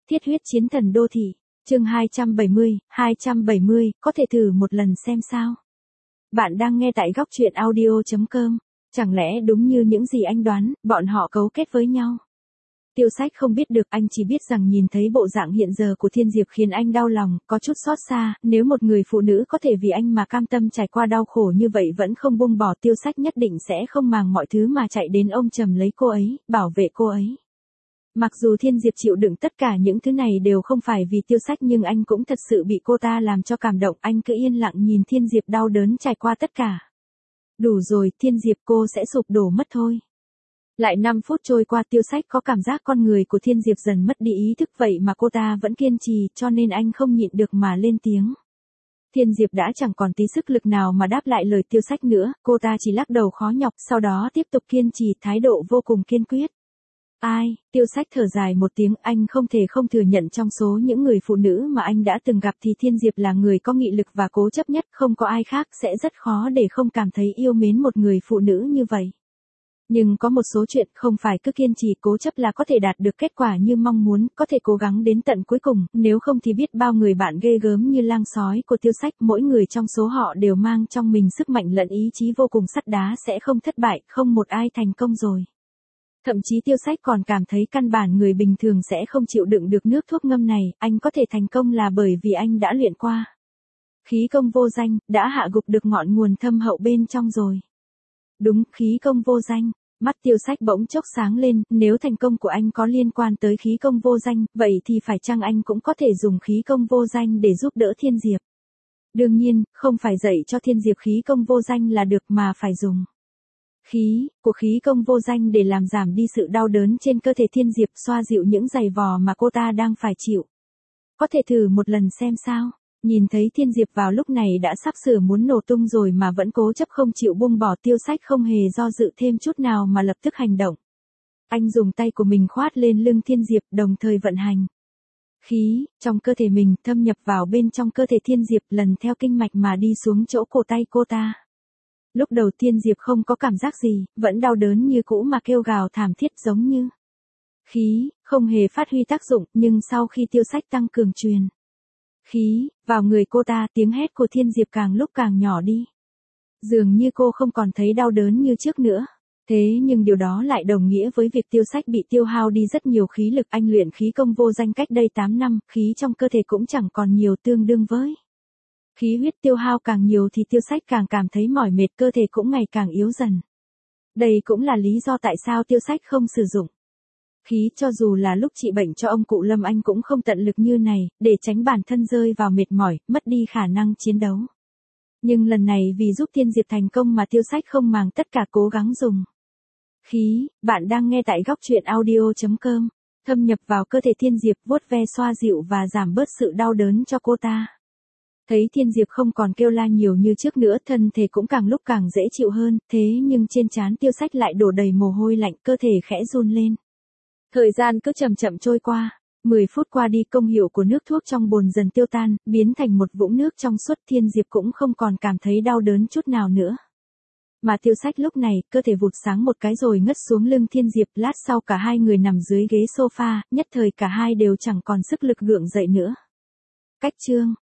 Thiết huyết chiến thần đô thị, chương 270, có thể thử một lần xem sao. Bạn đang nghe tại góc truyện audio.com. Chẳng lẽ đúng như những gì anh đoán, bọn họ cấu kết với nhau? Tiêu Sách không biết được, anh chỉ biết rằng nhìn thấy bộ dạng hiện giờ của Thiên Diệp khiến anh đau lòng, có chút xót xa. Nếu một người phụ nữ có thể vì anh mà cam tâm trải qua đau khổ như vậy vẫn không buông bỏ, Tiêu Sách nhất định sẽ không màng mọi thứ mà chạy đến ôm chầm lấy cô ấy, bảo vệ cô ấy. Mặc dù Thiên Diệp chịu đựng tất cả những thứ này đều không phải vì Tiêu Sách, nhưng anh cũng thật sự bị cô ta làm cho cảm động. Anh cứ yên lặng nhìn Thiên Diệp đau đớn trải qua tất cả. Đủ rồi, Thiên Diệp, cô sẽ sụp đổ mất thôi. Lại 5 phút trôi qua, Tiêu Sách có cảm giác con người của Thiên Diệp dần mất đi ý thức, vậy mà cô ta vẫn kiên trì, cho nên anh không nhịn được mà lên tiếng. Thiên Diệp đã chẳng còn tí sức lực nào mà đáp lại lời Tiêu Sách nữa, cô ta chỉ lắc đầu khó nhọc, sau đó tiếp tục kiên trì, thái độ vô cùng kiên quyết. Tiêu Sách thở dài một tiếng, anh không thể không thừa nhận trong số những người phụ nữ mà anh đã từng gặp thì Thiên Diệp là người có nghị lực và cố chấp nhất, không có ai khác sẽ rất khó để không cảm thấy yêu mến một người phụ nữ như vậy. Nhưng có một số chuyện không phải cứ kiên trì cố chấp là có thể đạt được kết quả như mong muốn, có thể cố gắng đến tận cuối cùng, nếu không thì biết bao người bạn ghê gớm như lang sói của Tiêu Sách, mỗi người trong số họ đều mang trong mình sức mạnh lẫn ý chí vô cùng sắt đá, sẽ không thất bại, không một ai thành công rồi. Thậm chí Tiêu Sách còn cảm thấy căn bản người bình thường sẽ không chịu đựng được nước thuốc ngâm này, anh có thể thành công là bởi vì anh đã luyện qua. Khí công vô danh, đã hạ gục được ngọn nguồn thâm hậu bên trong rồi. Đúng, khí công vô danh. Mắt Tiêu Sách bỗng chốc sáng lên, nếu thành công của anh có liên quan tới khí công vô danh, vậy thì phải chăng anh cũng có thể dùng khí công vô danh để giúp đỡ Thiên Diệp? Đương nhiên, không phải dạy cho Thiên Diệp khí công vô danh là được mà phải dùng khí công vô danh để làm giảm đi sự đau đớn trên cơ thể Thiên Diệp, xoa dịu những giày vò mà cô ta đang phải chịu. Có thể thử một lần xem sao. Nhìn thấy Thiên Diệp vào lúc này đã sắp sửa muốn nổ tung rồi mà vẫn cố chấp không chịu buông bỏ, Tiêu Sách không hề do dự thêm chút nào mà lập tức hành động. Anh dùng tay của mình khoát lên lưng Thiên Diệp, đồng thời vận hành khí trong cơ thể mình thâm nhập vào bên trong cơ thể Thiên Diệp, lần theo kinh mạch mà đi xuống chỗ cổ tay cô ta. Lúc đầu Thiên Diệp không có cảm giác gì, vẫn đau đớn như cũ mà kêu gào thảm thiết giống như khí không hề phát huy tác dụng, nhưng sau khi Tiêu Sách tăng cường truyền khí vào người cô ta, tiếng hét của Thiên Diệp càng lúc càng nhỏ đi. Dường như cô không còn thấy đau đớn như trước nữa. Thế nhưng điều đó lại đồng nghĩa với việc Tiêu Sách bị tiêu hao đi rất nhiều khí lực. Anh luyện khí công vô danh cách đây 8 năm, khí trong cơ thể cũng chẳng còn nhiều, tương đương với khí huyết tiêu hao càng nhiều thì Tiêu Sách càng cảm thấy mỏi mệt, cơ thể cũng ngày càng yếu dần. Đây cũng là lý do tại sao Tiêu Sách không sử dụng khí, cho dù là lúc trị bệnh cho ông cụ Lâm anh cũng không tận lực như này, để tránh bản thân rơi vào mệt mỏi, mất đi khả năng chiến đấu. Nhưng lần này vì giúp Thiên Diệp thành công mà Tiêu Sách không màng tất cả cố gắng dùng khí. Bạn đang nghe tại góc truyện audio.com. Thâm nhập vào cơ thể Thiên Diệp, vuốt ve xoa dịu và giảm bớt sự đau đớn cho cô ta. Thấy Thiên Diệp không còn kêu la nhiều như trước nữa, thân thể cũng càng lúc càng dễ chịu hơn, thế nhưng trên trán Tiêu Sách lại đổ đầy mồ hôi lạnh, cơ thể khẽ run lên. Thời gian cứ chậm chậm trôi qua, 10 phút qua đi, công hiệu của nước thuốc trong bồn dần tiêu tan, biến thành một vũng nước trong suốt. Thiên Diệp cũng không còn cảm thấy đau đớn chút nào nữa. Mà Tiêu Sách lúc này, cơ thể vụt sáng một cái rồi ngất xuống lưng Thiên Diệp, lát sau cả hai người nằm dưới ghế sofa, nhất thời cả hai đều chẳng còn sức lực gượng dậy nữa. Cách chương